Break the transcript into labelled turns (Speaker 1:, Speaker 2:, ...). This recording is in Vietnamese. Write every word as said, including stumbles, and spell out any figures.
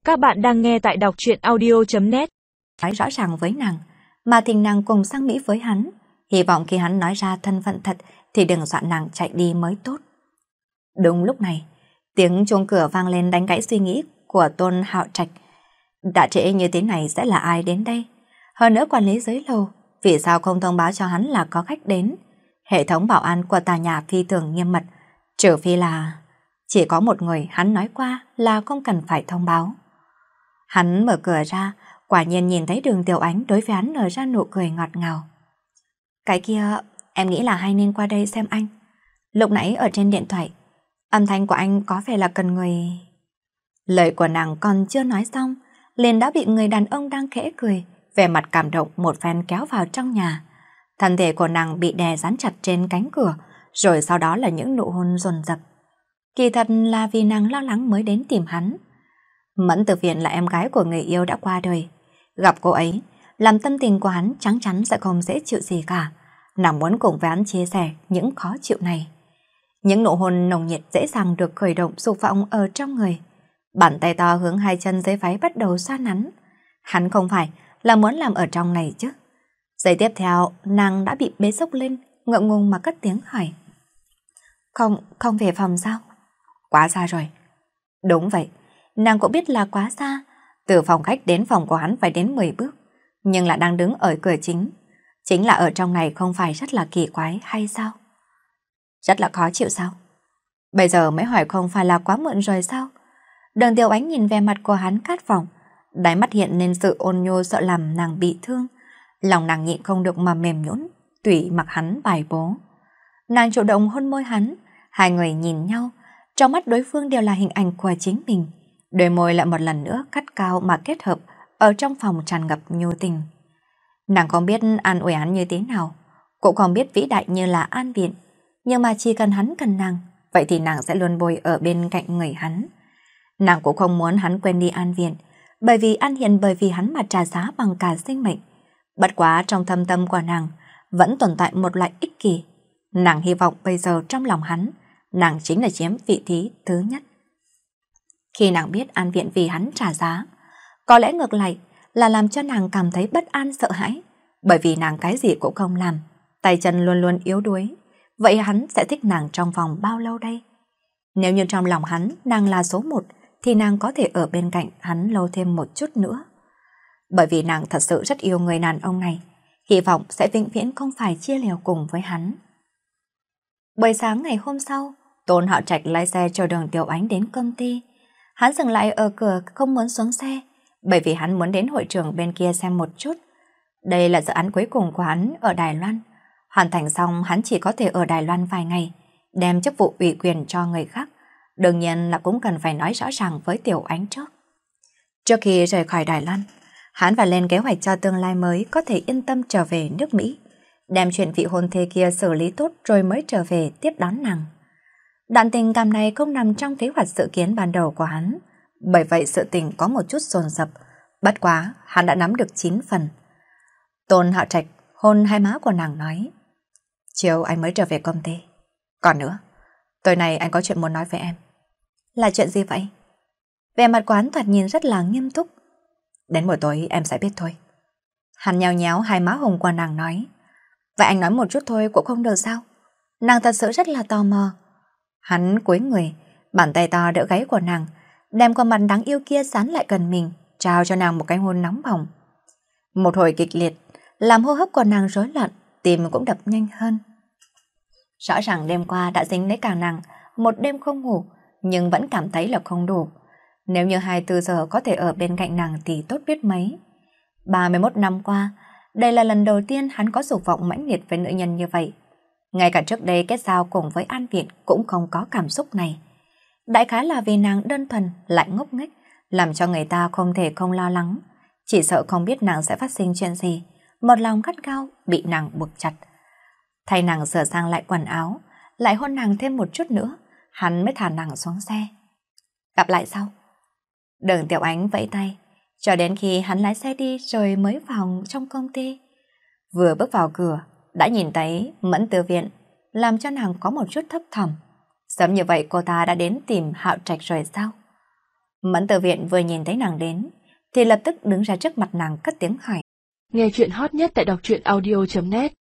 Speaker 1: Các bạn đang nghe tại đọc truyện audio chấm net.
Speaker 2: Nói rõ ràng với nàng, mà thỉnh nàng cùng sang Mỹ với hắn. Hy vọng khi hắn nói ra thân phận thật thì đừng dọa nàng chạy đi mới tốt. Đúng lúc này, tiếng chuông cửa vang lên đánh gãy suy nghĩ của Tôn Hạo Trạch. Đã trễ như thế này sẽ là ai đến đây? Hơn nữa quản lý dưới lầu, vì sao không thông báo cho hắn là có khách đến? Hệ thống bảo an của tòa nhà phi thường nghiêm mật, trừ phi là chỉ có một người hắn nói qua là không cần phải thông báo. Hắn mở cửa ra, quả nhiên nhìn thấy Đường Tiểu Ánh đối với hắn nở ra nụ cười ngọt ngào. Cái kia, em nghĩ là hay nên qua đây xem anh. Lúc nãy ở trên điện thoại, âm thanh của anh có vẻ là cần người... Lời của nàng còn chưa nói xong, liền đã bị người đàn ông đang khẽ cười, vẻ mặt cảm động một phen kéo vào trong nhà. Thân thể của nàng bị đè dán chặt trên cánh cửa, rồi sau đó là những nụ hôn dồn dập. Kỳ thật là vì nàng lo lắng mới đến tìm hắn. Mẫn Tử Viện là em gái của người yêu đã qua đời. Gặp cô ấy, làm tâm tình của hắn chắc chắn sẽ không dễ chịu gì cả. Nàng muốn cùng với hắn chia sẻ những khó chịu này. Những nụ hôn nồng nhiệt dễ dàng được khởi động dục vọng ở trong người. Bàn tay to hướng hai chân dưới váy bắt đầu xoa nắn. Hắn không phải là muốn làm ở trong này chứ. Giây tiếp theo, nàng đã bị bế sốc lên, ngượng ngùng mà cất tiếng hỏi. Không, không về phòng sao? Quá xa rồi. Đúng vậy, nàng cũng biết là quá xa. Từ phòng khách đến phòng của hắn phải đến mười bước, nhưng là đang đứng ở cửa chính. Chính là ở trong này không phải rất là kỳ quái hay sao? Rất là khó chịu sao? Bây giờ mới hỏi không phải là quá muộn rồi sao? Đường Tiểu Ánh nhìn về mặt của hắn khát vọng, đáy mắt hiện lên sự ôn nhu sợ làm nàng bị thương. Lòng nàng nhịn không được mà mềm nhũn, tùy mặc hắn bài bố. Nàng chủ động hôn môi hắn, hai người nhìn nhau, trong mắt đối phương đều là hình ảnh của chính mình. Đôi môi lại một lần nữa cắt cao mà kết hợp ở trong phòng tràn ngập nhu tình. Nàng không biết an ủi hắn như thế nào, cũng không biết vĩ đại như là an viện, nhưng mà chỉ cần hắn cần nàng, vậy thì nàng sẽ luôn bồi ở bên cạnh người hắn. Nàng cũng không muốn hắn quên đi an viện, bởi vì an hiện bởi vì hắn mà trả giá bằng cả sinh mệnh. Bất quá trong thâm tâm của nàng vẫn tồn tại một loại ích kỷ. Nàng hy vọng bây giờ trong lòng hắn, nàng chính là chiếm vị trí thứ nhất. Khi nàng biết an viện vì hắn trả giá, có lẽ ngược lại là làm cho nàng cảm thấy bất an sợ hãi, bởi vì nàng cái gì cũng không làm, tay chân luôn luôn yếu đuối. Vậy hắn sẽ thích nàng trong vòng bao lâu đây? Nếu như trong lòng hắn nàng là số một, thì nàng có thể ở bên cạnh hắn lâu thêm một chút nữa. Bởi vì nàng thật sự rất yêu người đàn ông này, hy vọng sẽ vĩnh viễn không phải chia lìa cùng với hắn. Buổi sáng ngày hôm sau, Tôn Hạo Trạch lái xe cho Đường Tiểu Ánh đến công ty. Hắn dừng lại ở cửa không muốn xuống xe, bởi vì hắn muốn đến hội trường bên kia xem một chút. Đây là dự án cuối cùng của hắn ở Đài Loan. Hoàn thành xong hắn chỉ có thể ở Đài Loan vài ngày, đem chức vụ ủy quyền cho người khác. Đương nhiên là cũng cần phải nói rõ ràng với Tiểu Ánh trước. Trước khi rời khỏi Đài Loan, hắn phải lên kế hoạch cho tương lai mới có thể yên tâm trở về nước Mỹ, đem chuyện vị hôn thê kia xử lý tốt rồi mới trở về tiếp đón nàng. Đoạn tình cảm này không nằm trong kế hoạch dự kiến ban đầu của hắn, bởi vậy sự tình có một chút dồn dập. Bất quá, hắn đã nắm được chín phần. Tôn Hạo Trạch hôn hai má của nàng nói, chiều anh mới trở về công ty. Còn nữa, tối nay anh có chuyện muốn nói với em. Là chuyện gì vậy? Vẻ mặt của hắn thoạt nhìn rất là nghiêm túc. Đến buổi tối em sẽ biết thôi. Hắn nhéo nhéo hai má hồng của nàng nói, vậy anh nói một chút thôi cũng không được sao? Nàng thật sự rất là tò mò. Hắn cúi người, bàn tay to đỡ gáy của nàng, đem con mặt đáng yêu kia dán lại gần mình, trao cho nàng một cái hôn nóng bỏng. Một hồi kịch liệt, làm hô hấp của nàng rối loạn, tim cũng đập nhanh hơn. Rõ ràng đêm qua đã dính lấy cả nàng, một đêm không ngủ, nhưng vẫn cảm thấy là không đủ. Nếu như hai mươi tư giờ có thể ở bên cạnh nàng thì tốt biết mấy. ba mươi mốt năm qua, đây là lần đầu tiên hắn có dục vọng mãnh liệt với nữ nhân như vậy. Ngay cả trước đây kết giao cùng với An Viện cũng không có cảm xúc này. Đại khái là vì nàng đơn thuần lại ngốc nghếch, làm cho người ta không thể không lo lắng. Chỉ sợ không biết nàng sẽ phát sinh chuyện gì, một lòng gắt gao bị nàng buộc chặt. Thay nàng sửa sang lại quần áo, lại hôn nàng thêm một chút nữa, hắn mới thả nàng xuống xe. Gặp lại sau. Đường Tiểu Ánh vẫy tay, cho đến khi hắn lái xe đi rồi mới vào trong công ty. Vừa bước vào cửa, đã nhìn thấy Mẫn Tử Viện, làm cho nàng có một chút thấp thỏm. Sớm như vậy cô ta đã đến tìm Hạo Trạch rồi sao? Mẫn Tử Viện vừa nhìn thấy nàng đến, thì lập tức đứng ra trước mặt nàng cất tiếng hỏi.
Speaker 1: Nghe chuyện hot nhất tại đọc truyện audio chấm net.